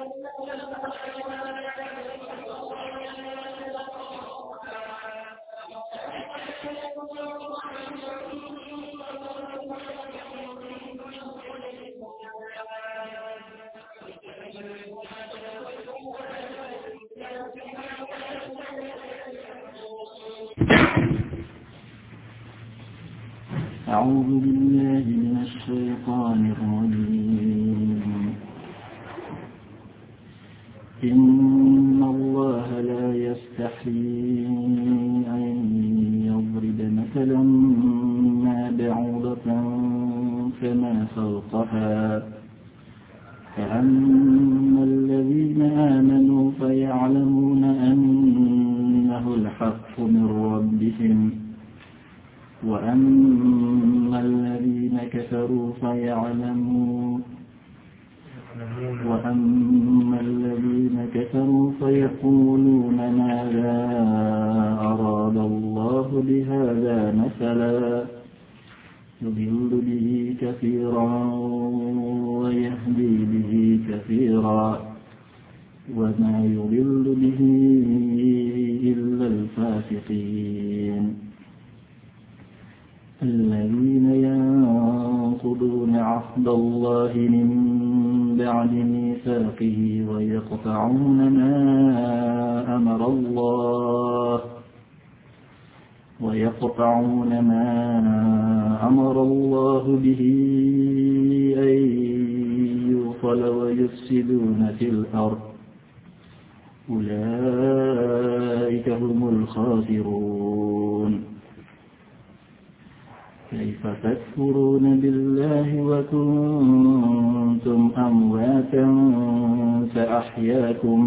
أعوذ بالله من الشيطان الرجيم. إن الله لا يستحيي أن يضرب مثلا ما بعوضة فما فوقها فأما الذين آمنوا فيعلمون أنه الحق من ربهم وأما الذين كفروا فيقولون ماذا أراد الله بهذا مثلا يضل به كثيرا ويهدي به كثيرا وما يضل به إلا الفاسقين الذين ينقضون عهد الله من بعد ميثاقه ويقطعون ما أمر الله به أن يوصل ويفسدون في الأرض أولئك هم الخاسرون كيف تكفرون بالله وكنتم أمواتا فأحياكم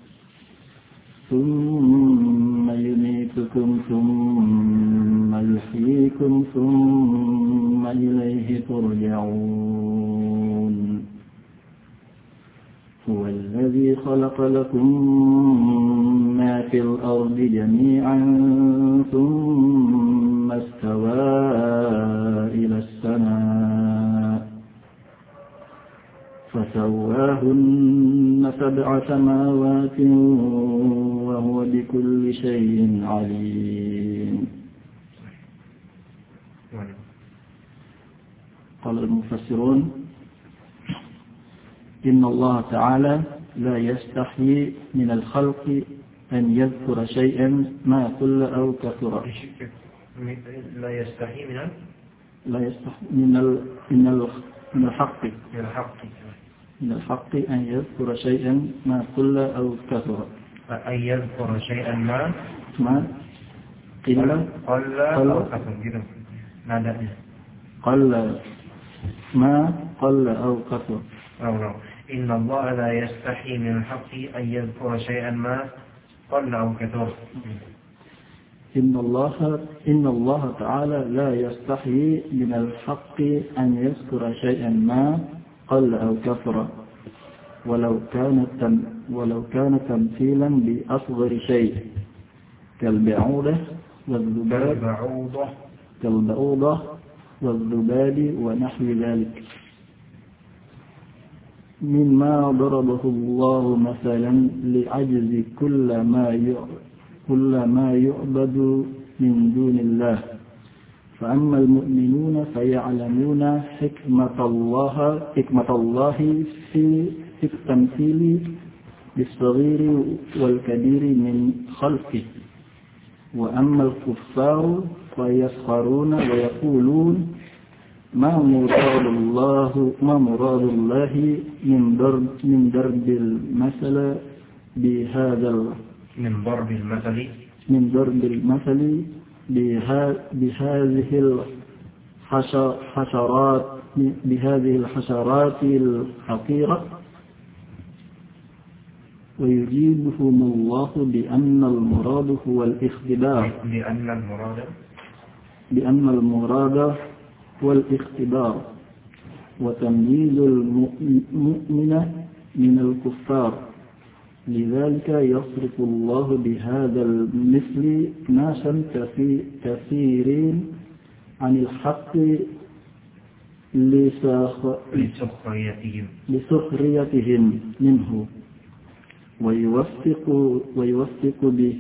ثم يميتكم ثم يحييكم ثم إليه ترجعون هو الذي خلق لكم ما في الأرض جميعا ثم استوى إلى السماء فسواهن 7 سماوات وهو بكل شيء عليم. قال المفسرون إن الله تعالى لا يستحيي من الخلق أن يذكر شيئا ما قل أو كثر. لا يستحي من الحق أن يذكر شيئا ما قل أو كثر. أن يذكر شيئا ما قل أو كثر جدا. ما قل أو كثر. إن الله لا يستحي من الحق أن يذكر شيئا ما قل أو كثر. إن الله تعالى لا يستحي من الحق أن يذكر شيئا ما قل أو كثر ولو كان تمثيلا بأصغر شيء كالبعوضة والذباب ونحو ذلك مما ضربه الله مثلا لعجز كل ما يعبد من دون الله. فأما المؤمنون فيعلمون حكمة الله في التمثيل بالصغير والكبير من خلقه. وأما الكفار فيسخرون ويقولون ما مراد الله من ضرب المثل بهذه الحشرات الحقيرة. ويجيبهم الله بأن المراد هو الاختبار وتمييز المؤمن من الكفار. لذلك يصرف الله بهذا المثل ناسا كثيرين عن الحق لسخريتهم منه ويوثق به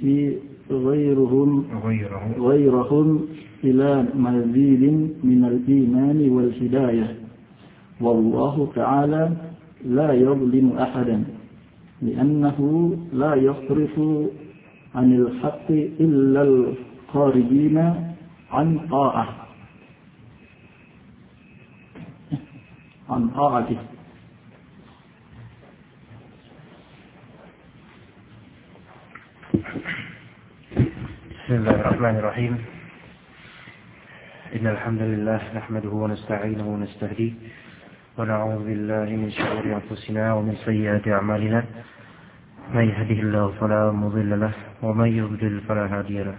غيرهم إلى مزيد من الإيمان والهداية. والله تعالى لا يظلم أحدا لأنه لا يصرف عن الحق إلا الخارجين عن طاعته. بسم الله الرحمن الرحيم. إن الحمد لله نحمده ونستعينه ونستهديه ونعوذ بالله من شرور أنفسنا ومن سيئات أعمالنا. من يهده الله فلا مضل له ومن يضلل فلا هادي له.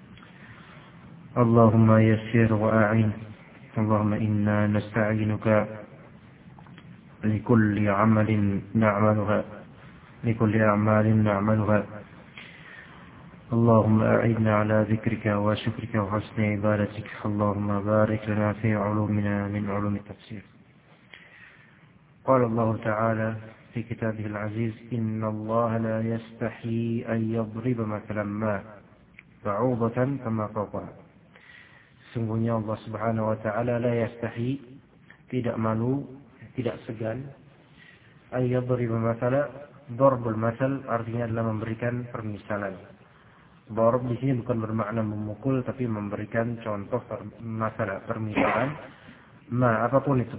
اللهم يسر وأعين. اللهم إنا نستعينك لكل أعمال نعملها. اللهم أعيننا على ذكرك وشكرك وحسن عبادتك. اللهم بارك لنا في علومنا من علوم التفسير. قال الله تعالى في كتابه العزيز: إن الله لا يستحي أن يضرب مثلا ما بعوضة فما فوقها. Sungguhnya Allah Subhanahu wa taala la yastahi, tidak malu, tidak segan, ay yadriba mathala. Darbul mathal artinya adalah memberikan permisalan. Darb di sini bukan bermakna memukul, tapi memberikan contoh masalah, permisalan. Ma, apapun itu.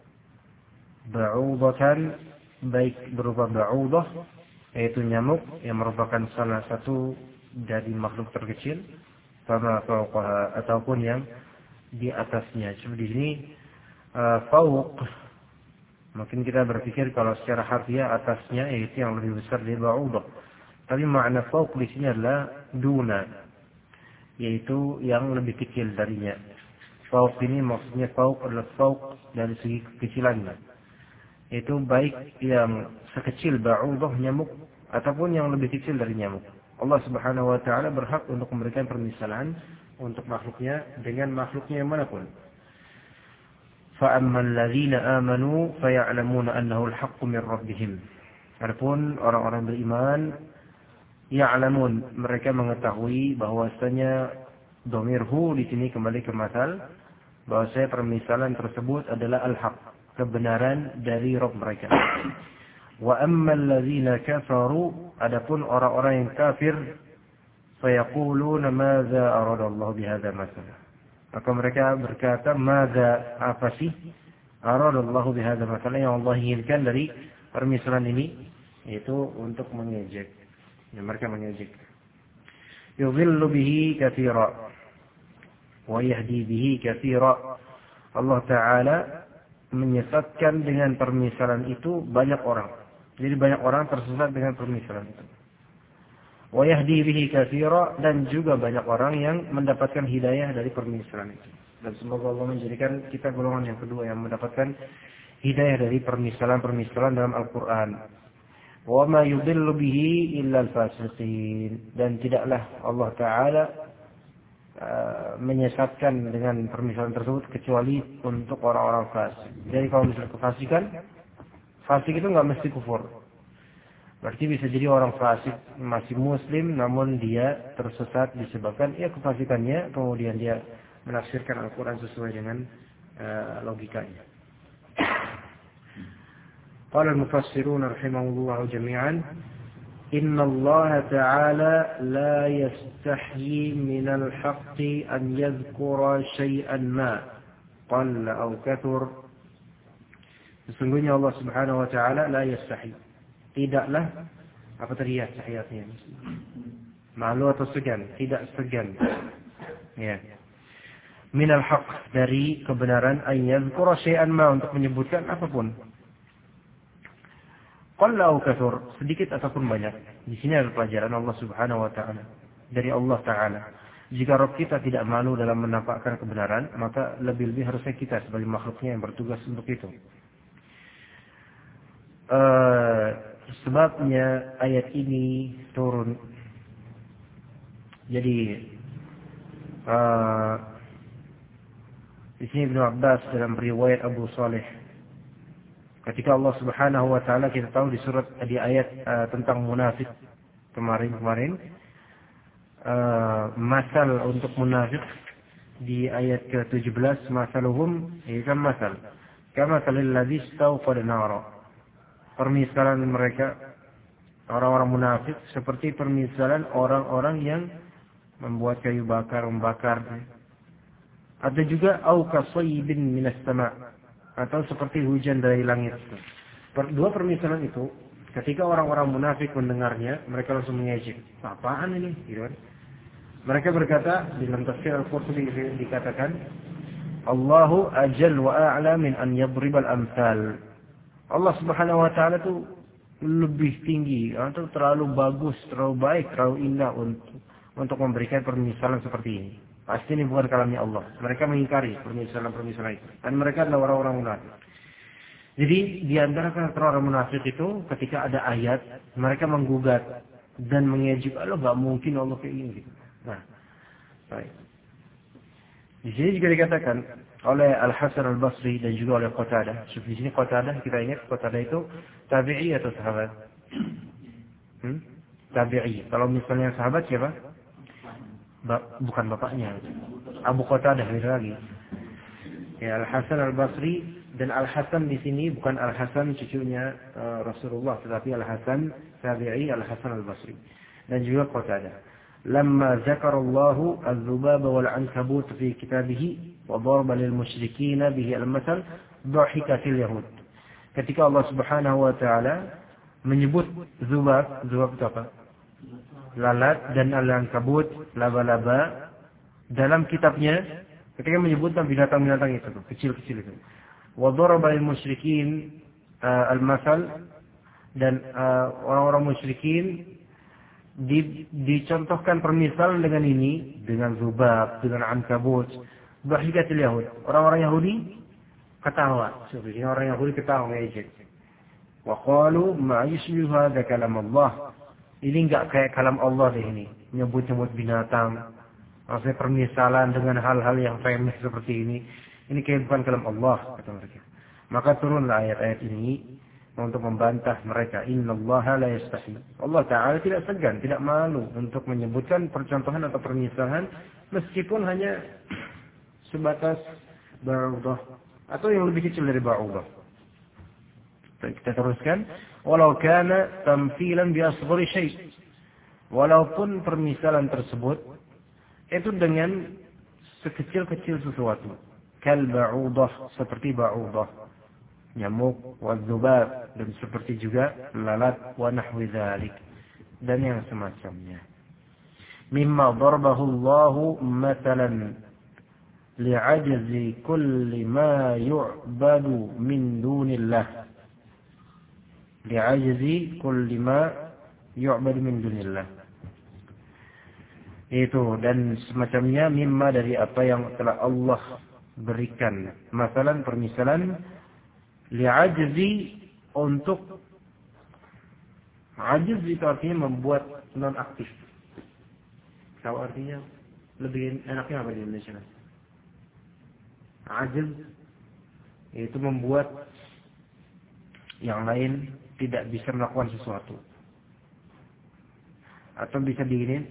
Ba'udatan, baik berupa ba'udah, yaitu nyamuk yang merupakan salah satu dari makhluk terkecil, sama fauqaha, ataupun yang di atasnya. Cuma di sini fauq, mungkin kita berpikir kalau secara harfiah atasnya yaitu yang lebih besar dari ba'udah. Tapi makna fauq di sini adalah duna, yaitu yang lebih kecil darinya. Fauq ini maksudnya fauq adalah fauq dari segi kekecilannya. Itu baik yang sekecil ba'udah nyamuk ataupun yang lebih kecil dari nyamuk. Allah Subhanahu wa taala berhak untuk memberikan permisalan untuk makhluknya dengan makhluknya yang manapun. Fa ammal ladzina amanu faya'lamuna annahu al-haqqu min rabbihim. Adapun orang-orang beriman, ya'lamun, mereka mengetahui bahwasanya dhamirhu di sini kembali ke masal, bahwasanya permisalan tersebut adalah al-haq, kebenaran dari Rabb mereka. Wa ammal ladzina kafaru, adapun orang-orang yang kafir, fayaquluna madza arada Allah bihadza mathalan. Maka mereka berkata, madza, apa sih arada Allah bihadza mathalan, yang Allah inginkan dari permisalan ini, yaitu untuk mengejek. Yang mereka mengejek. Yudhillu bihi katsira wa yahdi bihi katsira. Allah Ta'ala menyesatkan dengan permisalan itu banyak orang. Jadi banyak orang tersesat dengan permisalan itu. Wa yahdi bihi katsira, dan juga banyak orang yang mendapatkan hidayah dari permisalan itu. Dan semoga Allah menjadikan kita golongan yang kedua yang mendapatkan hidayah dari permisalan-permisalan dalam Al-Qur'an. Wa ma yudhillu bihi illa al-fasiqin, dan tidaklah Allah Ta'ala menyesatkan dengan permisalan tersebut kecuali untuk orang-orang fasik. Jadi kalau misalnya kefasikan, fasik itu nggak mesti kufur. Berarti bisa jadi orang fasik masih muslim namun dia tersesat disebabkan kefasikannya, kemudian dia menafsirkan Al-Quran sesuai dengan logikanya. قال المفسرون رحمه الله جميعا: إن الله تعالى لا يستحيي من الحق أن يذكر شيئا ما قل أو كثر. Sesungguhnya Allah Subhanahu wa taala la yastahi, tidaklah, apa tadi yastahiyatnya? Malu atau segan? Tidak segan. Ya. Minal haq, dari kebenaran, an yadhkura syai'an ma, untuk menyebutkan apapun. Qalla au kathur, sedikit ataupun banyak. Di sini ada pelajaran Allah Subhanahu wa taala, dari Allah Taala. Jika Rabb kita tidak malu dalam menampakkan kebenaran, maka lebih-lebih harusnya kita sebagai makhluknya yang bertugas untuk itu. Sebabnya ayat ini turun. Jadi di sini Ibnu Abbas dalam riwayat Abu Saleh Ketika Allah Subhanahu wa taala, kita tahu di ayat tentang munafik kemarin, masal untuk munafik di ayat ke-17, masaluhum kan masal kama salil ladzi istawqada nara. Permisalan mereka orang-orang munafik seperti permisalan orang-orang yang membuat kayu bakar, membakar. Ada juga au kasaybin minas sama', atau seperti hujan dari langit. Dua permisalan itu, ketika orang-orang munafik mendengarnya, mereka langsung mengejek. Apaan ini? Gitu kan? Mereka berkata, di dalam tafsir Al-Qurtubi dikatakan, Allahu ajal wa a'la min an yadribal amsal. Allah Subhanahu wa taala itu lebih tinggi atau terlalu bagus, terlalu baik, terlalu indah untuk memberikan permisalan seperti ini. Pasti ini bukan kalamnya Allah. Mereka mengingkari permisalan-permisalan itu. Dan mereka adalah orang-orang munafik. Jadi di antara karakter orang munafik itu, ketika ada ayat, mereka menggugat dan mengejek, Allah nggak mungkin Allah kayak gini. Nah, baik. Di sini juga dikatakan oleh Al-Hasan Al-Basri dan juga oleh Qatadah. Di sini Qatadah, kita ingat Qatadah itu tabi'i atau sahabat? Tabi'i. Kalau misalnya sahabat siapa? Bukan bapaknya. Abu Qatadah lagi. Ya, Al-Hasan Al-Basri, dan Al-Hasan di sini bukan Al-Hasan cucunya Rasulullah, tetapi Al-Hasan tabi'i, Al-Hasan Al-Basri. Dan juga Qatadah. لما ذكر الله الذباب والعنكبوت في كتابه وضرب للمشركين به المثل ضحكت اليهود. Ketika Allah Subhanahu wa taala menyebut zubab itu apa? Lalat, dan al-ankabut, laba-laba, dalam kitabnya, ketika menyebut binatang-binatang itu kecil-kecil itu. Wa daraba lil musyrikin al-masal, dan orang-orang musyrikin dicontohkan permisalan dengan ini, dengan zubab, dengan ankabut. Bahikatil Yahud, orang-orang Yahudi ketawa. Sebenarnya orang Yahudi ketawa ngejek. Wa qalu ma yusbihu hadza kalam Allah. Ini enggak kayak kalam Allah deh ini. Nyebut-nyebut binatang. Maksudnya permisalan dengan hal-hal yang remeh seperti ini. Ini kayak bukan kalam Allah, kata mereka. Maka turunlah ayat-ayat ini untuk membantah mereka. Innallaha la yastahi. Allah Ta'ala tidak segan, tidak malu untuk menyebutkan percontohan atau permisalan meskipun hanya sebatas ba'udah atau yang lebih kecil dari ba'udah. Kita teruskan. Walau kana tamthilan bi asghari syai'. Walaupun permisalan tersebut itu dengan sekecil-kecil sesuatu. Kal ba'udah, seperti ba'udah. Nyamuk, wadzubab, dan seperti juga lalat, wa nahwi dzalik, dan yang semacamnya. Mimma darbahu Allahu mathalan li'ajzi kulli ma yu'badu min dunillah. Li'ajzi kulli ma yu'badu min dunillah. Itu dan semacamnya, mimma dari apa yang telah Allah berikan. Masalan, permisalan, li'ajzi, untuk ajiz itu artinya membuat non aktif. Tahu artinya lebih enaknya apa di Indonesia? Ajiz itu membuat yang lain tidak bisa melakukan sesuatu. Atau bisa diinin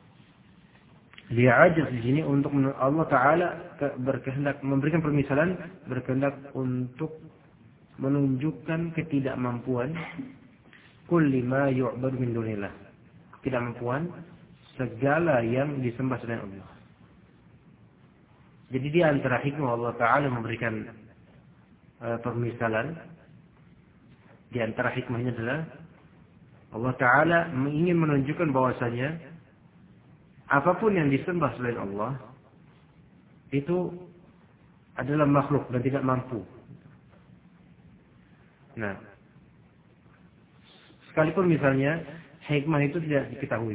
li'ajz di sini untuk Allah Ta'ala berkehendak memberikan permisalan, berkehendak untuk menunjukkan ketidakmampuan kulli ma yu'badu min dunillah, ketidakmampuan segala yang disembah selain Allah. Jadi di antara hikmah Allah Ta'ala memberikan permisalan, di antara hikmahnya adalah Allah Ta'ala ingin menunjukkan bahwasanya apapun yang disembah selain Allah itu adalah makhluk dan tidak mampu. Nah, sekalipun misalnya hikmah itu tidak diketahui,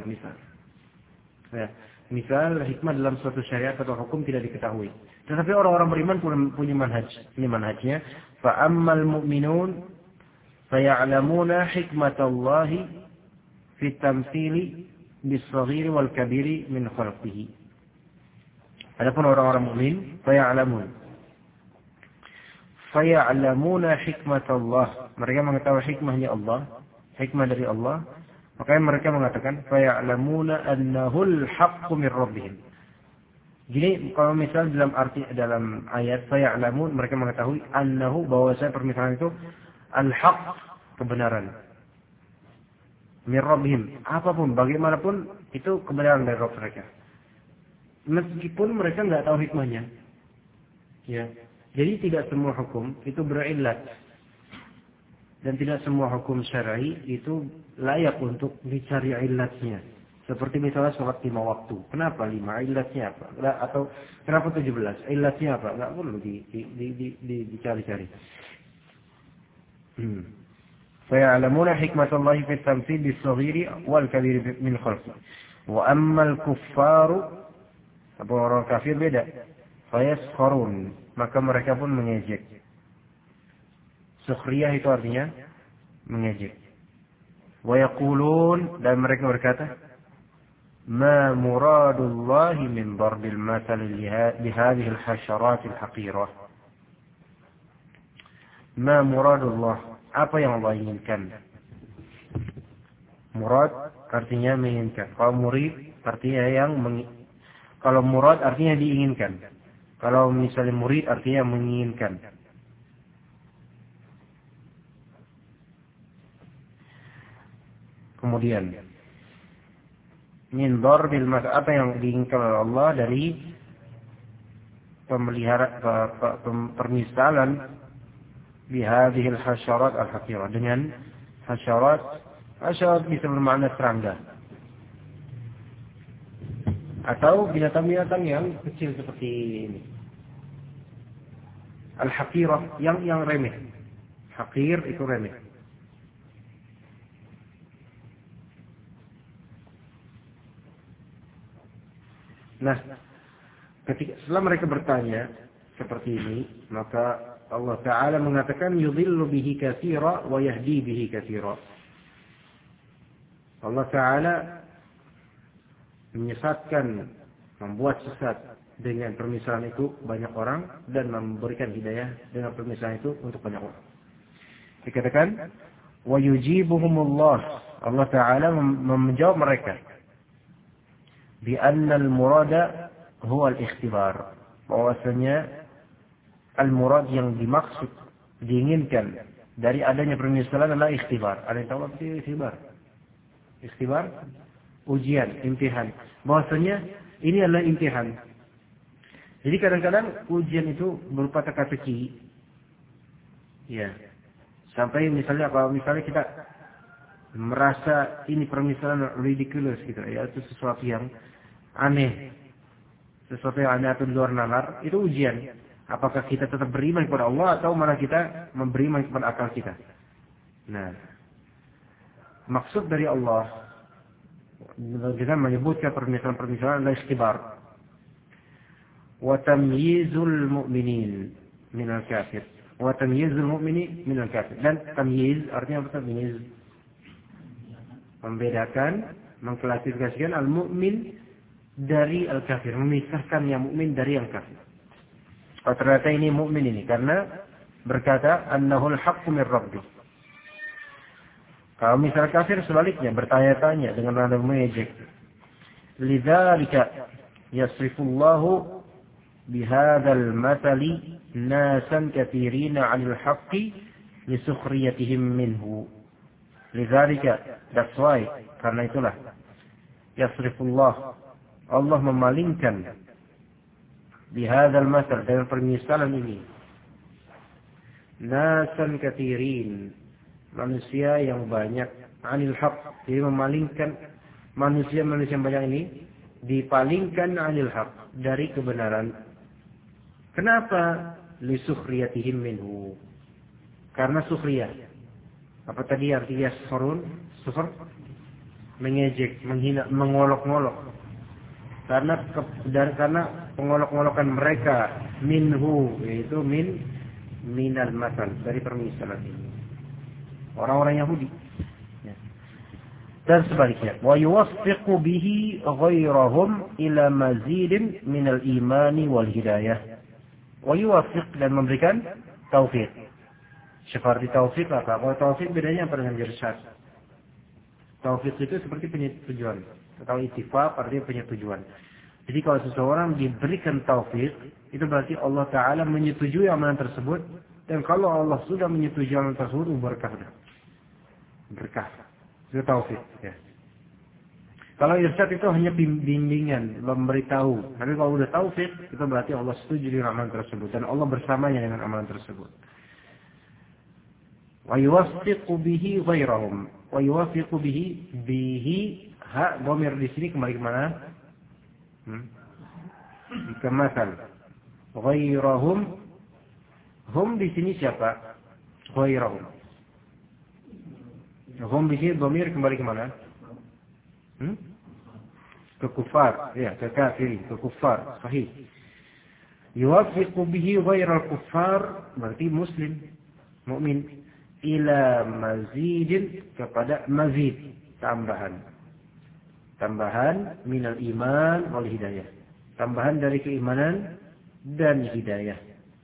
misal hikmah dalam suatu syariat atau hukum tidak diketahui, tetapi orang-orang beriman punya manhaj. Ini manhajnya. Fa ammal mu'minun faya'lamuna hikmatallahi fi tamtsili bis-saghiri wal kabiri min khalqihi. Adapun orang-orang mukmin faya'lamun, faya'lamuna hikmatallah. Mereka mengetahui hikmahnya Allah, hikmah dari Allah. Makanya mereka mengatakan faya'lamuna annahul haqqu min rabbihim. Jadi kalau misal dalam ayat faya'lamun, mereka mengetahui annahu, bahwasanya permisalan itu al-haq, kebenaran. Min rabbihim, apapun bagaimanapun itu kebenaran dari Rabb mereka. Meskipun mereka enggak tahu hikmahnya. Ya. Jadi tidak semua hukum itu berillat. Dan tidak semua hukum syar'i itu layak untuk dicari illatnya. Seperti misalnya sholat 5 waktu. Kenapa 5? Illatnya apa? Atau kenapa 17? Illatnya apa? Enggak perlu dicari-cari. فَيَعْلَمُونَ حِكْمَةَ اللَّهِ فِي التَّمْثِيلِ بِالصَّغِيرِ وَالْكَبِيرِ مِنْ خَلْقِهِ وَأَمَّا الْكُفَّارُ, apa orang kafir beda. فَيَسْخَرُونَ, maka mereka pun mengejek. Sukhriyah itu artinya mengejek. وَيَقُولُونَ, dan mereka berkata, ما مراد الله من ضرب المثل لهذه الحشرات الحقيرة. ما مراد الله, apa yang Allah inginkan. Murad artinya menginginkan. Kalau murid artinya kalau murad artinya diinginkan. Kalau misalnya murid artinya menginginkan. Kemudian min darbil masal, apa yang diinginkan oleh Allah dari permisalan bihadhil hasyarat al-haqirah, dengan hasyarat bisa bermakna serangga atau binatang-binatang yang kecil seperti ini. Al-haqirah yang remeh. Haqir itu remeh. Nah, setelah mereka bertanya seperti ini, maka Allah Ta'ala mengatakan yudhillu bihi katsira wa yahdi bihi katsira. Allah Ta'ala menyesatkan, membuat sesat dengan permisalan itu banyak orang, dan memberikan hidayah dengan permisalan itu untuk banyak orang. Dikatakan wa yujibuhumullah, Allah Ta'ala menjawab mereka bi anna al-murada huwa al-ikhtibar, bahwasanya al-murad yang dimaksud, diinginkan dari adanya permisalan adalah ikhtibar. Ada yang tahu apa itu ikhtibar? Ikhtibar, ujian, imtihan. Bahwasanya ini adalah imtihan. Jadi kadang-kadang ujian itu berupa teka-teki. Ya. Sampai misalnya kalau misalnya kita merasa ini permisalan ridiculous gitu ya, itu sesuatu yang aneh, sesuatu yang aneh atau di luar nalar, itu ujian. Apakah kita tetap beriman kepada Allah atau malah kita beriman kepada akal kita? Nah, maksud dari Allah dengan menyebutkan permisalan-permisalan adalah ikhtibar. Wa tamyizul mu'minin minal kafir. Wa tamyizul mu'mini minal kafir. Dan tamyiz artinya apa? Tamyiz, membedakan, mengklasifikasikan al-mu'min dari al-kafir, memisahkan yang mukmin dari yang kafir. Oh, ternyata ini mukmin ini karena berkata annahul haqqu min rabbih. Kalau misalnya kafir sebaliknya bertanya-tanya dengan nada mengejek. Lidzalika yasrifullahu bihadzal mathali nasan katsirina 'anil haqqi lisukhriyatihim minhu. Lidzalika, that's why, karena itulah yasrifullah, Allah memalingkan bihadzal mathal, dengan permisalan ini, nasan katsirin, manusia yang banyak, 'anil haqq, jadi memalingkan manusia-manusia yang banyak ini dipalingkan 'anil haqq, dari kebenaran. Kenapa? Lisukhriyatihim minhu, karena sukhriyah. Apa tadi artinya sukhr? Mengejek, menghina, mengolok-ngolok. Karena pengolok-ngolokan mereka minhu, yaitu minal masal, dari permisalan ini. Orang-orang Yahudi. Ya. Dan sebaliknya, wa yuwaffiqu bihi ghairahum ila mazidin minal imani wal hidayah. Wa yuwaffiq, dan memberikan taufik. Seperti taufik apa? Kalau taufik bedanya apa dengan irsyad? Taufik itu seperti penyetujuan. Kalau ittifaq artinya penyetujuan. Jadi kalau seseorang diberikan taufik, itu berarti Allah Ta'ala menyetujui amalan tersebut. Dan kalau Allah sudah menyetujui amalan tersebut, berkah. Berkah. Itu taufik. Ya. Kalau irsyad itu hanya bimbingan, memberitahu. Tapi kalau sudah taufik, itu berarti Allah setuju dengan amalan tersebut. Dan Allah bersamanya dengan amalan tersebut. وَيُوَفِّقُ بِهِ غَيْرَهُمْ وَيُوَفِّقُ بِهِ ha, dhamir di sini kembali ke mana? Ke masal. Ghairahum. Hum di sini siapa? Ghairahum. Hum di sini dhamir kembali ke mana? Ke kufar. Ya, ke kafir, ke kufar. Sahih. Yuwaffiqu bihi ghairal kuffar berarti muslim, mukmin. Ila mazidin, kepada mazid, tambahan minal iman wal hidayah, tambahan dari keimanan dan hidayah.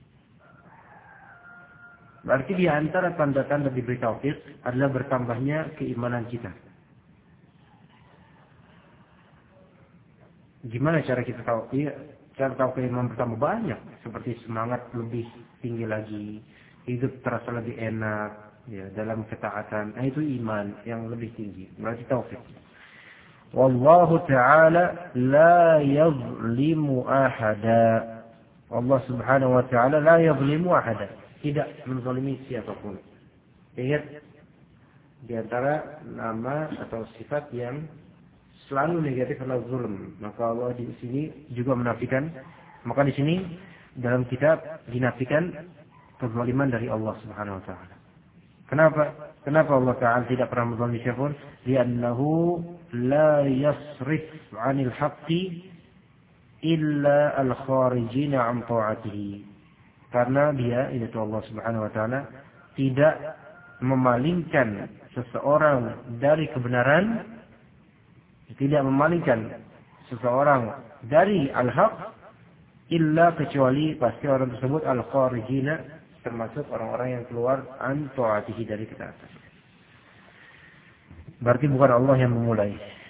Berarti di antara tanda-tanda diberi taufik adalah bertambahnya keimanan kita. Gimana cara kita tahu? Cara tahu keimanan bertambah banyak, seperti semangat lebih tinggi lagi, hidup terasa lebih enak, ya, dalam ketaatan. Itu iman yang lebih tinggi. Berarti taufik. Wallahu ta'ala la yazlimu ahada. Allah subhanahu wa ta'ala la yazlimu ahada. Tidak menzalimi siapapun. Ingat, di antara nama atau sifat yang selalu negatif adalah zulm. Maka Allah di sini juga menafikan. Maka di sini dalam kitab dinafikan kezaliman dari Allah subhanahu wa ta'ala. Kenapa Allah Ta'ala tidak pernah menzalimi siapapun? Li'annahu la yasrif 'anil haqqi illa al-kharijina 'an ta'atihi. Karena dia, itu Allah Subhanahu wa taala, tidak memalingkan seseorang dari kebenaran, tidak memalingkan seseorang dari al-haq illa, kecuali pasti orang tersebut al-kharijina, termasuk orang-orang yang keluar an ta'atihi, dari ketaatan. Berarti bukan Allah yang memulai.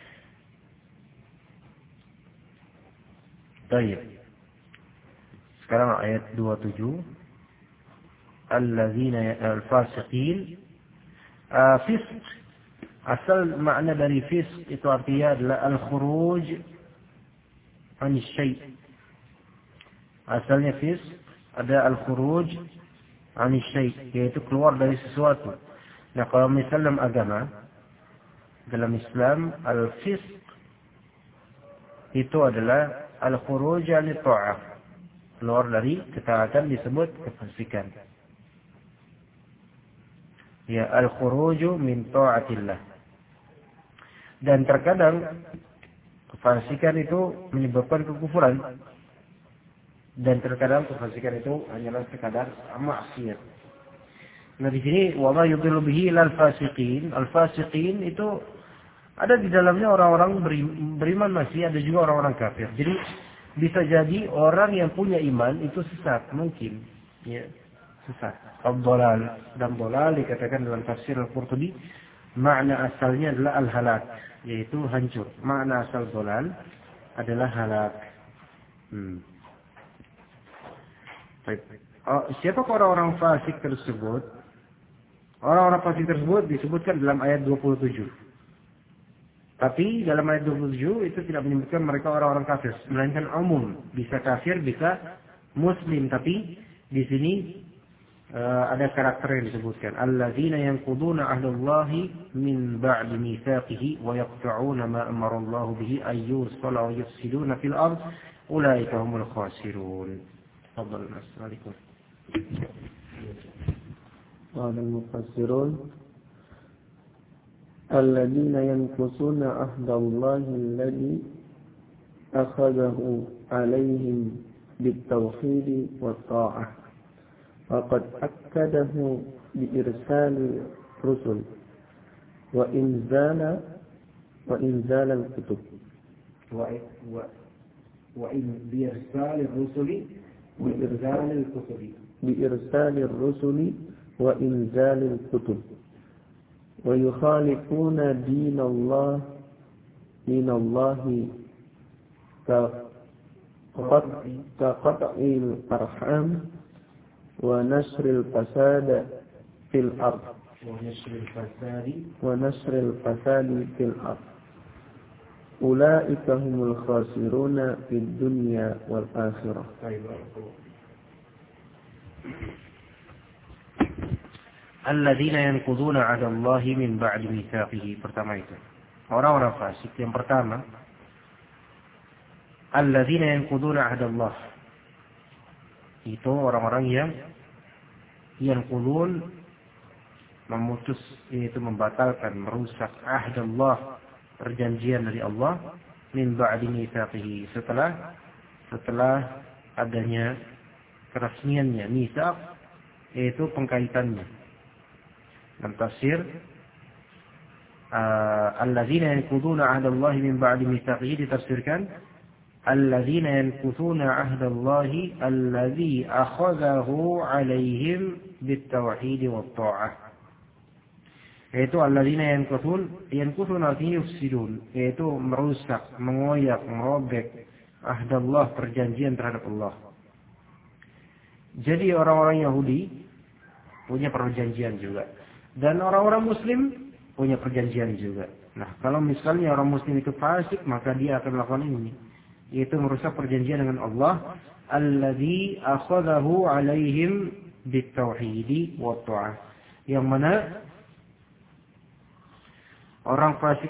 Baik. Sekarang ayat 27. Allazina al-fasiqin. Fisq, asal makna dari fisq itu artinya adalah al-khuruj an syai'. Asalnya fisq ada al-khuruj an syai', yaitu keluar dari sesuatu. Nah, kalau misalnya agama, dalam Islam al-fisq itu adalah al-khuruj an ta'ah, keluar dari ketaatan disebut kefasikan. Ya, al-khuruju min ta'atillah. Dan terkadang kefasikan itu menyebabkan kekufuran. Dan terkadang kefasikan itu hanyalah sekadar maksiat. Nah, di sini wa ma yudhillu bihi lal fasiqin. Al-fasiqin itu ada di dalamnya orang-orang beriman masih, ada juga orang-orang kafir. Jadi bisa jadi orang yang punya iman itu sesat, mungkin. Ya, sesat. Ad-dhalal, dan dhalal dikatakan dalam tafsir Al-Qurtubi, makna asalnya adalah al-halak, yaitu hancur. Makna asal dhalal adalah halak. Siapa orang-orang fasik tersebut? Orang-orang fasik tersebut disebutkan dalam ayat 27. Tapi dalam ayat 27 itu tidak menyebutkan mereka orang-orang kafir, melainkan umum, bisa kafir, bisa muslim. Tapi di sini ada karakter yang disebutkan. Alladzina yanquduna ahdallahi min ba'di mitsaqihi wa yaqta'una ma amara Allah bihi ay yusala wa yufsiduna fil ard ulaika humul khasirun. Tafadhal Mas. قال المفسرون الذين ينقصون عهد الله الذي أخذه عليهم بالتوحيد والطاعة وقد أكده بإرسال الرسل وإنزال الكتب بإرسال الرسل وإنزال الكتب بإرسال الرسل وإنزال الكتب ويخالفون دين الله كقطع الأرحام ونشر الفساد في الأرض أولئك هم الخاسرون في الدنيا والآخرة. Alladzina yanquduna 'ahdallahi min ba'di mitsaqihi. Pertama itu. Orang-orang fasik. Yang pertama, alladzina yanquduna 'ahdallah. Itu orang-orang yang yanqudun, memutus, yaitu membatalkan, merusak ahdallah, perjanjian dari Allah, min ba'di mitsaqihi, setelah adanya keresmiannya. Mitsaq yaitu pengkaitannya. Dan tafsir alladzina yanquduna 'ahdallahi min ba'di mitsaqihi ditafsirkan alladzina yanquduna 'ahdallahi alladzi akhadhahu 'alaihim bit-tauhid wat-tha'ah. Yaitu alladzina yanqudun artinya yufsidun, yaitu merusak, mengoyak, merobek ahdallah, perjanjian terhadap Allah. Jadi orang-orang Yahudi punya perjanjian juga. Dan orang-orang Muslim punya perjanjian juga. Nah, kalau misalnya orang Muslim itu fasik, maka dia akan melakukan ini, yaitu merusak perjanjian dengan Allah. Alladzi akhadahu 'alaihim bit-tauhid wa ta'ah. Yang mana orang fasik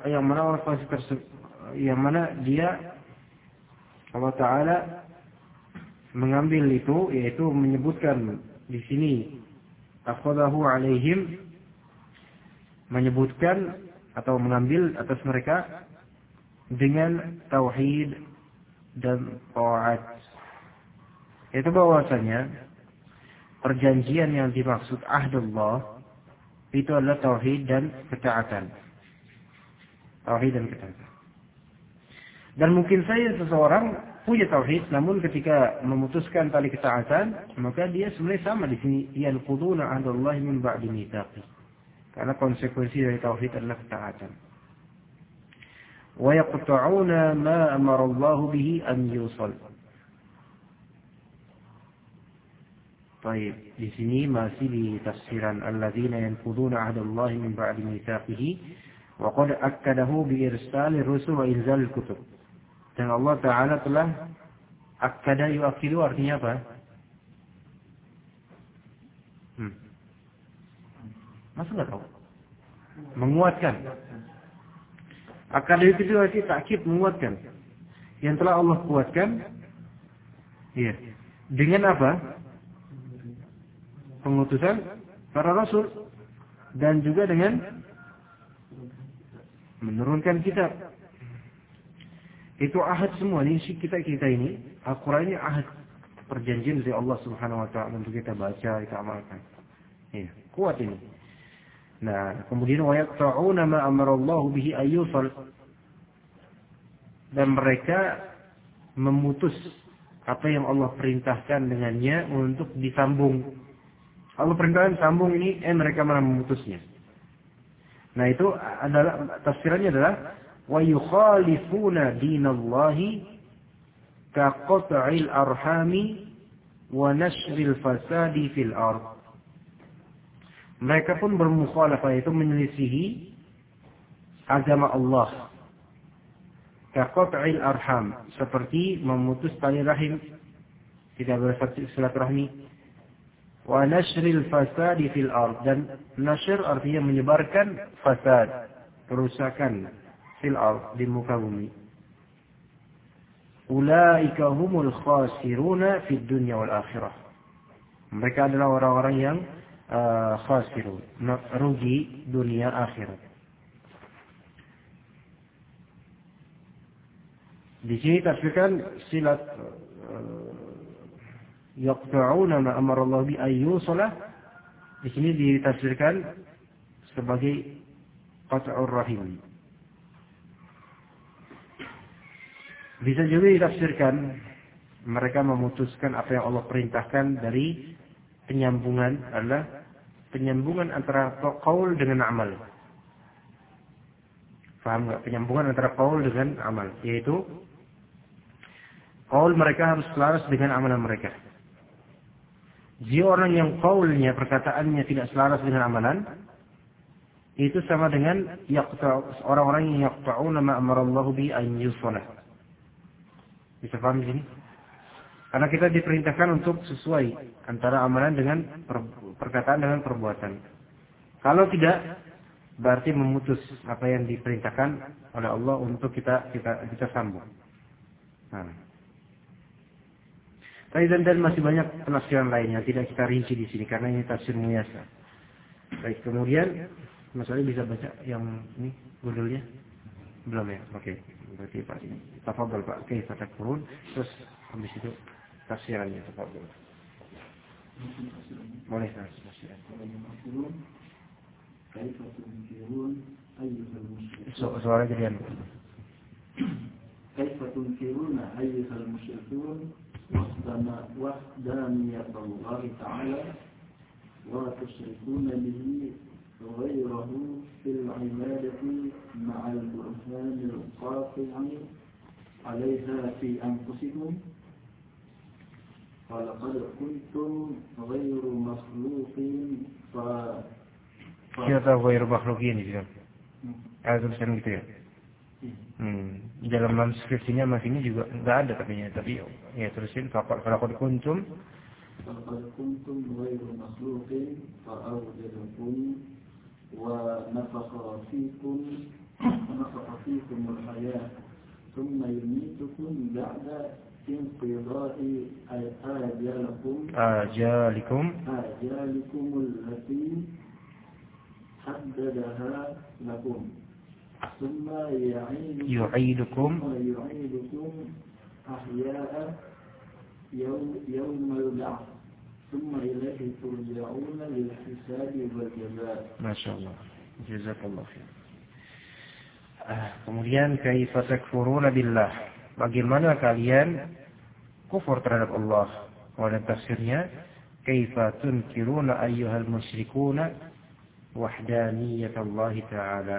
dia Allah Ta'ala mengambil itu, yaitu menyebutkan di sini akhadahu 'alaihim, menyebutkan atau mengambil atas mereka dengan tauhid dan ta'at. Itu bahwasanya perjanjian yang dimaksud ahdullah itu adalah tauhid dan ketaatan. Tauhid dan ketaatan. Dan mungkin saja seseorang punya tauhid, namun ketika memutuskan tali ketaatan, maka dia sebenarnya sama di sini, yanquduna 'ahdallahi min ba'di mitsaqi. Karena konsekuensi dari tauhid adalah ketaatan. Wa yaqta'una ma amara Allah bihi an yusal. Baik, di sini masih di tafsiran alladzina yanquduna 'ahdallahi min ba'di mitsaqihi wa qad akkadahu bi irsalir rusul wa inzalil kutub. Dan Allah Ta'ala telah akkada yu'akkidu artinya apa? Masa nggak tahu? Menguatkan. Akkada itu artinya takkid, menguatkan. Yang telah Allah kuatkan, ya. Dengan apa? Pengutusan para rasul. Dan juga dengan menurunkan kitab. Itu ahad semua ini, kita ini Al-Quran ini ahad, perjanjian dari Allah Subhanahu wa ta'ala untuk kita baca, kita amalkan. Ya, kuat ini. Nah, kemudian wa yaqta'una ma amara Allah bihi ayyusal. Dan mereka memutus apa yang Allah perintahkan dengannya untuk disambung. Allah perintahkan sambung ini, mereka malah memutusnya. Nah, itu adalah tafsirannya adalah wa yukhalifuna dinallahi ka qat'il arhami wa nashril fasadi fil ard. Mereka pun bermukhalafah, itu menyelisihi agama Allah. Ka qat'il arham, seperti memutus tali rahim, tidak bersilaturahmi. Wa nashril fasadi fil ard, dan nashr artinya menyebarkan fasad, kerusakan fil ard, di muka bumi. Ulaika humul khasiruna fid dunya wal akhirah. Mereka adalah orang-orang yang khasirun, rugi dunia akhirat. Di sini tafsirkan silat yaqta'una ma amara Allah bi ayyusala. Di sini ditafsirkan sebagai qat'ur rahim. Bisa juga ditafsirkan mereka memutuskan apa yang Allah perintahkan dari penyambungan adalah penyambungan antara qaul dengan amal. Paham nggak? Penyambungan antara qaul dengan amal, yaitu qaul mereka harus selaras dengan amalan mereka. Jika orang yang qaulnya, perkataannya tidak selaras dengan amalan, itu sama dengan orang-orang yang yaqta'una ma amarallahu bi an yusala. Bisa paham di sini? Karena kita diperintahkan untuk sesuai antara amalan dengan perkataan dengan perbuatan. Kalau tidak, berarti memutus apa yang diperintahkan oleh Allah untuk kita sambung. Nah. Dan masih banyak penafsiran lainnya, tidak kita rinci di sini karena ini tafsir muyasa. Baik, kemudian Mas Ali bisa baca yang ini judulnya? Belum ya? Oke. Berarti Pak ini. Tafadhol Pak. Oke, kata kurun. Terus habis itu tafsirannya. Tafadhol. Boleh tafsiran. Suara gedean. كيف تنكرون أيها المشركون وحدانية الله تعالى وتشركون به غيره في العبادة مع البرهان القاطع عليها في أنفسكم ولقد كنتم غير مخلوقين Kita tahu غير مخلوقين gitu kan? Ada tulisan gitu ya? Di dalam transkripsinya mas ini juga nggak ada tapi ya terusin falaqad kuntum غير مخلوق فأوجدكم ونفخ فيكم الحياة ثم يميتكم بعد انقضاء آجالكم التي حددها لكم ثم يعيدكم أحياء يوم البعث ثم إليه ترجعون للحساب والجزاء. Masya Allah. Jazakallah khair. Kemudian kaifa takfuruna billah. Bagaimana kalian kufur terhadap Allah? Oleh tafsirnya kaifa tunkiruna ayyuhal musyrikuna wahdaniyatallahi ta'ala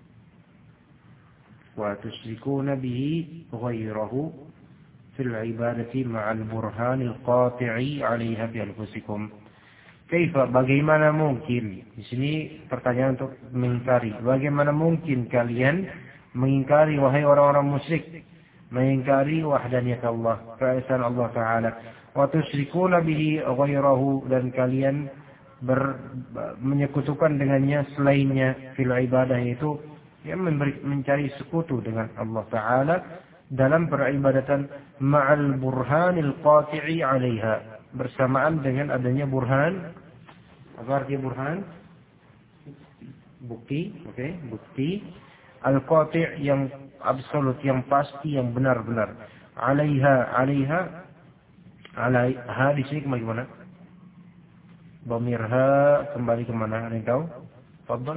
wa tusyrikuna bihi ghayrahu fil ibadati ma'al burhanil qati'i 'alaiha bi anfusikum. Kaifa, bagaimana mungkin? Di sini pertanyaan untuk mengingkari. Bagaimana mungkin kalian mengingkari, wahai orang-orang musyrik, mengingkari wahdaniyat Allah, keesaan Allah Ta'ala, wa tusyrikuna bihi ghayrahu, dan kalian menyekutukan dengannya selainnya fil ibadah, itu yang mencari sekutu dengan Allah Ta'ala dalam peribadatan ma'al burhanil qati'i 'alaiha, bersamaan dengan adanya burhan. Apa arti burhan? Bukti, bukti al-qati' yang absolut, yang pasti, yang benar-benar. 'Alaiha di sini kemana? Dhamirha kembali kemana? Ada yang tahu? Fadhal.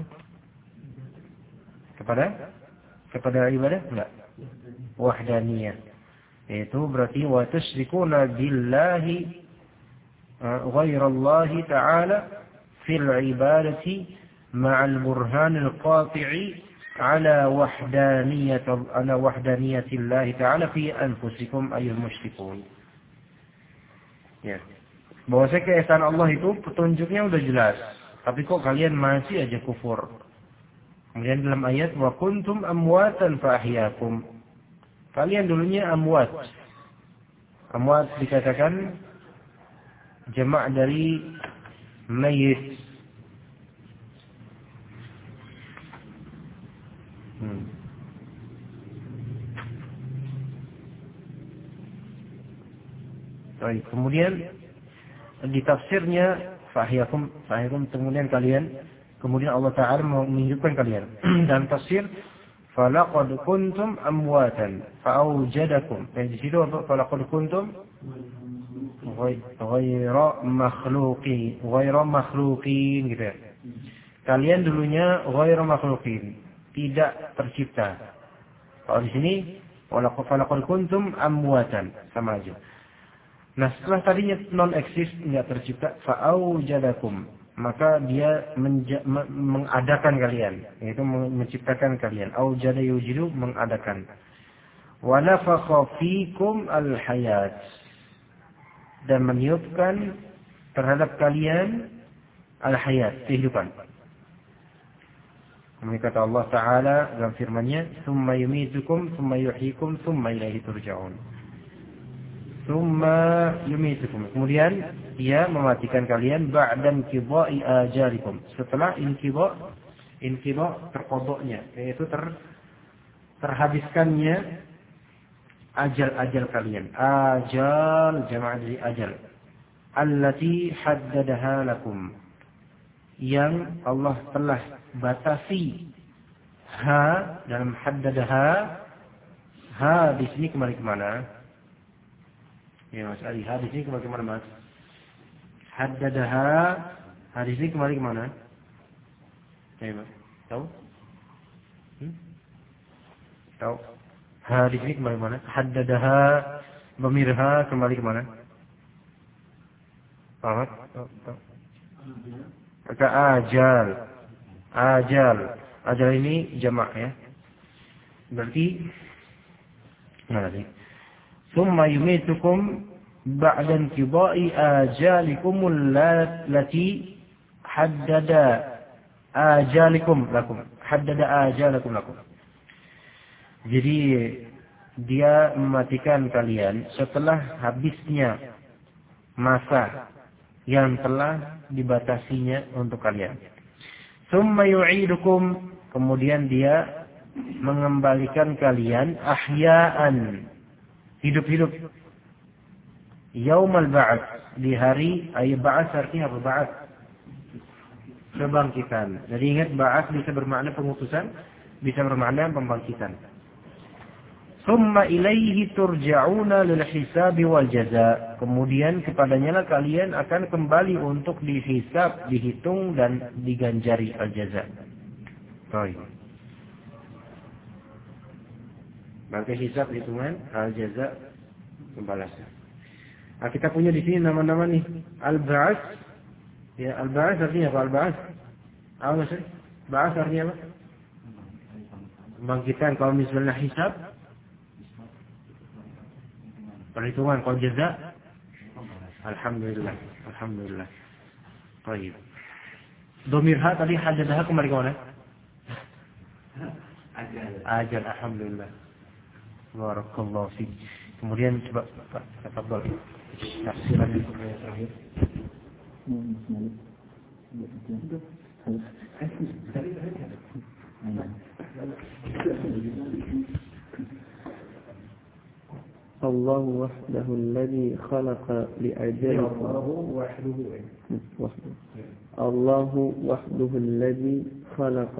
Kepada ibadah? Enggak. Wahdaniyah. Itu berarti wa tusyrikuna billahi ghairallahi ta'ala fil ibadati ma'al burhanil qati'i ala wahdaniyatillahi ta'ala fi anfusikum ayyuhal musyrikun. Ya. Bahwasanya keesaan Allah itu petunjuknya udah jelas, tapi kok kalian masih aja kufur. Kemudian dalam ayat wa kuntum amwatan fa ahyaakum. Kalian dulunya amwat. Amwat dikatakan jamak dari mayit. Baik, kemudian di tafsirnya fahyakum kemudian Allah Ta'ala menunjukkan kalian dalam tafsir falaqad kuntum amwatan fa'awjadakum. Dan di situ falaqad kuntum ghayra makhluqin gitu ya. Kalian dulunya ghayra makhluqin, tidak tercipta. Kalau di sini falaqad kuntum amwatan, sama aja. Nah, setelah tadinya non-eksis, enggak tercipta, fa'aujadakum, maka dia mengadakan kalian, yaitu menciptakan kalian. Aujada yujidu, mengadakan. Wa nafakha fikum al-hayat, dan meniupkan terhadap kalian al-hayat, kehidupan. Kemudian kata Allah Ta'ala dalam firman-Nya, "Tsumma yumitukum, tsumma yuhyikum, tsumma ilaihi turja'un." Tsumma yumitukum. Kemudian dia mematikan kalian ba'dan qidha'i ajalikum. Setelah inqidha terqodoknya, yaitu terhabiskannya ajal-ajal kalian. Ajal jamaah dari ajal. Allati haddadaha lakum. Yang Allah telah batasi dalam haddadaha. Di sini kembali ke mana? Ya Mas Ali, hadis ini kembali ke mana Mas? Haddadaha, hadis ini kembali ke mana? Ya Mas, tahu? Tahu? Hadis ini kembali ke mana? Haddadaha, bamirha kembali ke mana? Paham? Tahu? Maka ajal ini jamak ya. Berarti mana sih? Tsumma yumitukum ba'da inqidha'i ajalikum allati haddada ajalakum lakum. Jadi dia mematikan kalian setelah habisnya masa yang telah dibatasinya untuk kalian. Tsumma yu'idukum, kemudian dia mengembalikan kalian ahya'an, hidup-hidup. Yaumal ba'ats, di hari ba'ats artinya apa? Ba'ats, kebangkitan. Jadi ingat, ba'ats bisa bermakna pengutusan, bisa bermakna pembangkitan. Tsumma ilaihi turja'una lil hisabi wal jaza. Kemudian kepadanya lah kalian akan kembali untuk dihisab, dihitung dan diganjari al jaza. Baik. Maka hisab hitungan, al-jaza pembalasan. Nah, kita punya di sini nama-nama nih. Al-ba'ats. Ya, al-ba'ats artinya apa? Al-ba'ats. Apa maksudnya? Ba'ats artinya apa? Bangkitan. Kalau misalnya hisab, perhitungan. Kalau jaza, alhamdulillah. Alhamdulillah. Baik. Domirha tadi haddadaha kembali ke mana? Ajal. Alhamdulillah. Barakallahu fiik. Kemudian coba Pak, tafadhol. Tafsiran yang terakhir. الله وحده الذي خلق لأجلكم. الله وحده الذي خلق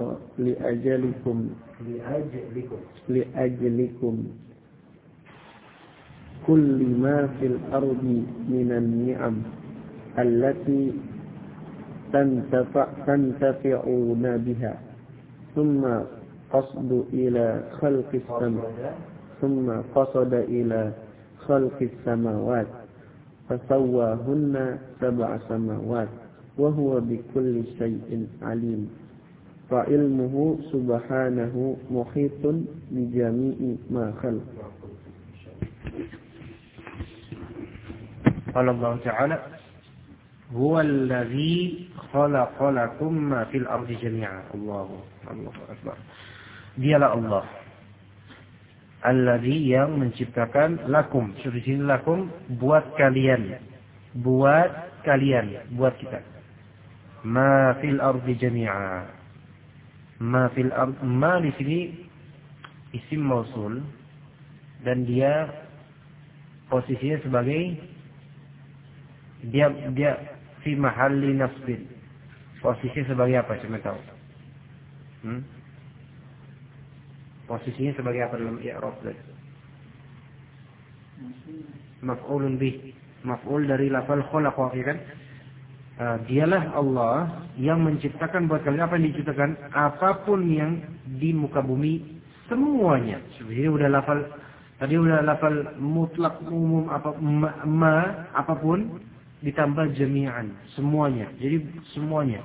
لأجلكم كل ما في الأرض من النعم التي تنتفعون بها ثم قصد إلى خلق السماوات فسواهن 7 سماوات وهو بكل شيء عليم فعلمه سبحانه محيط بجميع ما خلق. قال الله تعالى هو الذي خلق لكم ما في الأرض جميعا. الله أكبر. Dialah Allah alladzi yang menciptakan lakum, di sini lakum buat kalian, buat kita. Ma fil ardi jami'a. Ma fil ardi, ma di sini isim mausul dan dia posisinya sebagai dia fi mahalli nasbin. Posisinya sebagai apa? Saya tahu. Posisinya sebagai apa dalam i'rab tadi? Maf'ulun bih. Maf'ul dari lafal khalaqa, kan? Dialah Allah yang menciptakan buat kalian apa yang diciptakan, apapun yang di muka bumi semuanya. Sebenarnya udah lafal Tadi udah lafal mutlak umum apapun ditambah jami'an, semuanya. Jadi semuanya.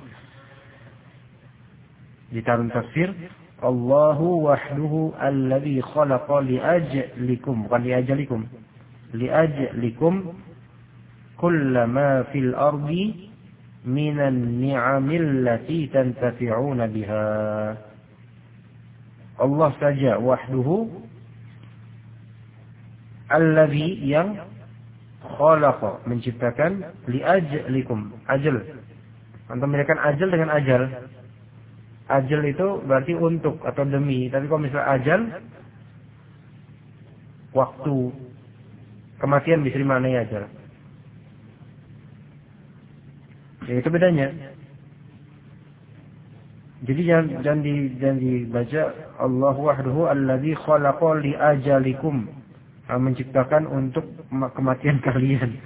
Di dalam tafsir, Allahu wahduhu alladhi khalaqa liajlikum, bukan liajalikum. Liajlikum kullama fil ardi minan ni'amil lati tantafi'una biha. Allah saja wahduhu alladhi yang khalaqa, menciptakan liajlikum, ajal. Antum bedakan ajal dengan ajal. Ajal itu berarti untuk atau demi. Tapi kalau misalnya ajal, waktu, kematian bisa dimaknai ajal. Ya, itu bedanya. Jadi jangan dibaca Allah wahduhu alladzi khalaqa li ajalikum, menciptakan untuk kematian kalian.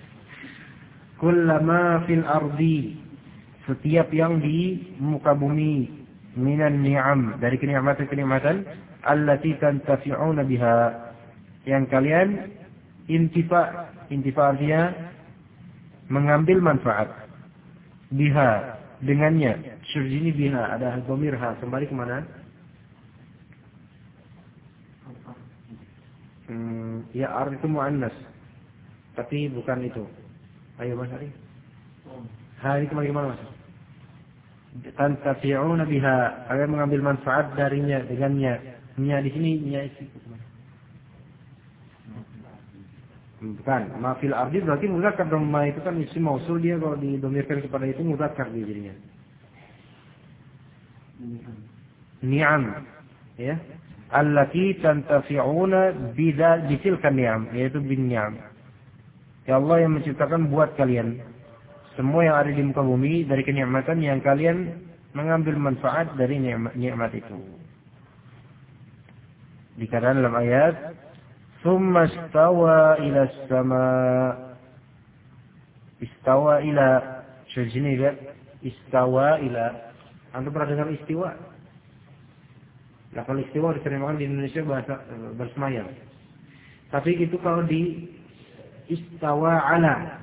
Kullama fil ardi, setiap yang di muka bumi, minan ni'am, dari kenikmatan-kenikmatan, allati tantafi'una biha, yang kalian intifa artinya mengambil manfaat, biha, dengannya. Syurjini biha, ada dhamirha, kembali kemana? Ya, arti itu mu'annas, tapi bukan itu. Ayo Mas Ari. Hari kembali kemana Mas? Tantafi'una biha, kalian mengambil manfaat darinya, dengannya. Nya di sini, nya isi. Bukan, ma fil ardi berarti muzakkar dong. Ma itu kan isim mausul, dia kalau didomirkan kepada itu muzakkar dia jadinya. Ni'am, ya. Allati tantafi'una bitilkan ni'am, yaitu bin ni'am. Ya Allah yang menciptakan buat kalian semua yang ada di muka bumi dari kenikmatan yang kalian mengambil manfaat dari nikmat itu. Dikatakan dalam ayat, "Tsumma istawa ila as-sama." Istawa ila, sini lihat, istawa ila. Anda pernah dengar istiwa? Lafal istiwa diterjemahkan di Indonesia bahasa bersemayam. Tapi itu kalau di istawa ala.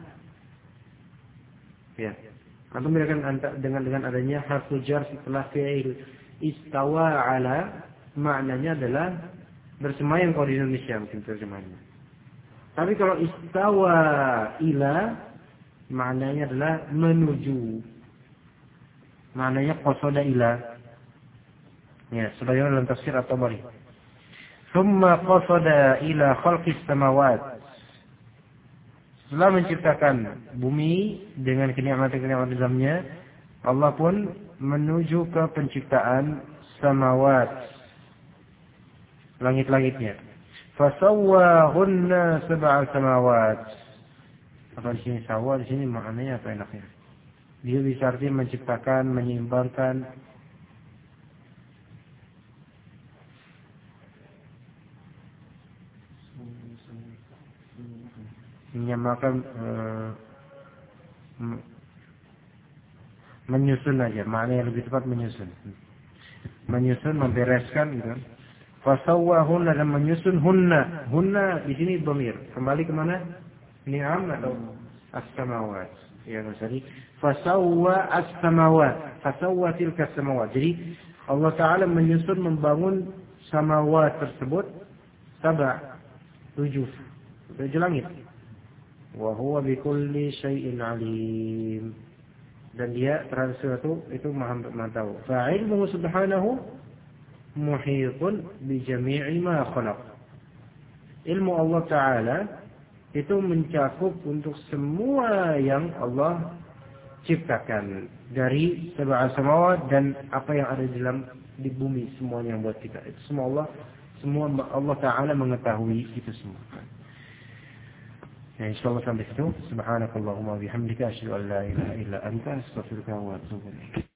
Ya. Antum bedakan dengan adanya harfu jar setelah fi'il. Istawa ala maknanya adalah bersemayam kalau di Indonesia mungkin terjemahannya. Tapi kalau istawa ila maknanya adalah menuju. Maknanya qasada ila. Ya, sebagaimana dalam tafsir At-Tabari. Tsumma qasada ila khalqis samawat. Setelah menciptakan bumi dengan kenikmatan-kenikmatan dalamnya, Allah pun menuju ke penciptaan samawat, langit-langitnya. Fasawwahunna sab'a samawat. Apa di sini sawa, di sini maknanya apa enaknya? Dia bisa artinya menciptakan, menyeimbangkan. Menyamakan, menyusun aja, maknanya lebih tepat menyusun, membereskan gitu. Fasawwahunna, dan menyusun hunna di sini dhamir kembali kemana? Ni'am atau as-samawat. Ya tadi fasawwa as-samawat, fasawwa tilka as-samawat. Jadi Allah Taala menyusun, membangun samawat tersebut, 7 langit. Wa huwa bikulli syai'in alim, dan dia terhadap sesuatu itu maha tahu. Fa ilmuhu subhanahu muhitun bi jami'i ma khalaq. Ilmu Allah Ta'ala itu mencakup untuk semua yang Allah ciptakan dari sab'a samawat dan apa yang ada di bumi, semuanya yang buat kita. Itu semua Allah Ta'ala mengetahui itu semua. Ya, insyaallah sampai situ. Subhanakallahumma wa bihamdika asyhadu an la ilaha illa anta astaghfiruka wa atubu ilaik.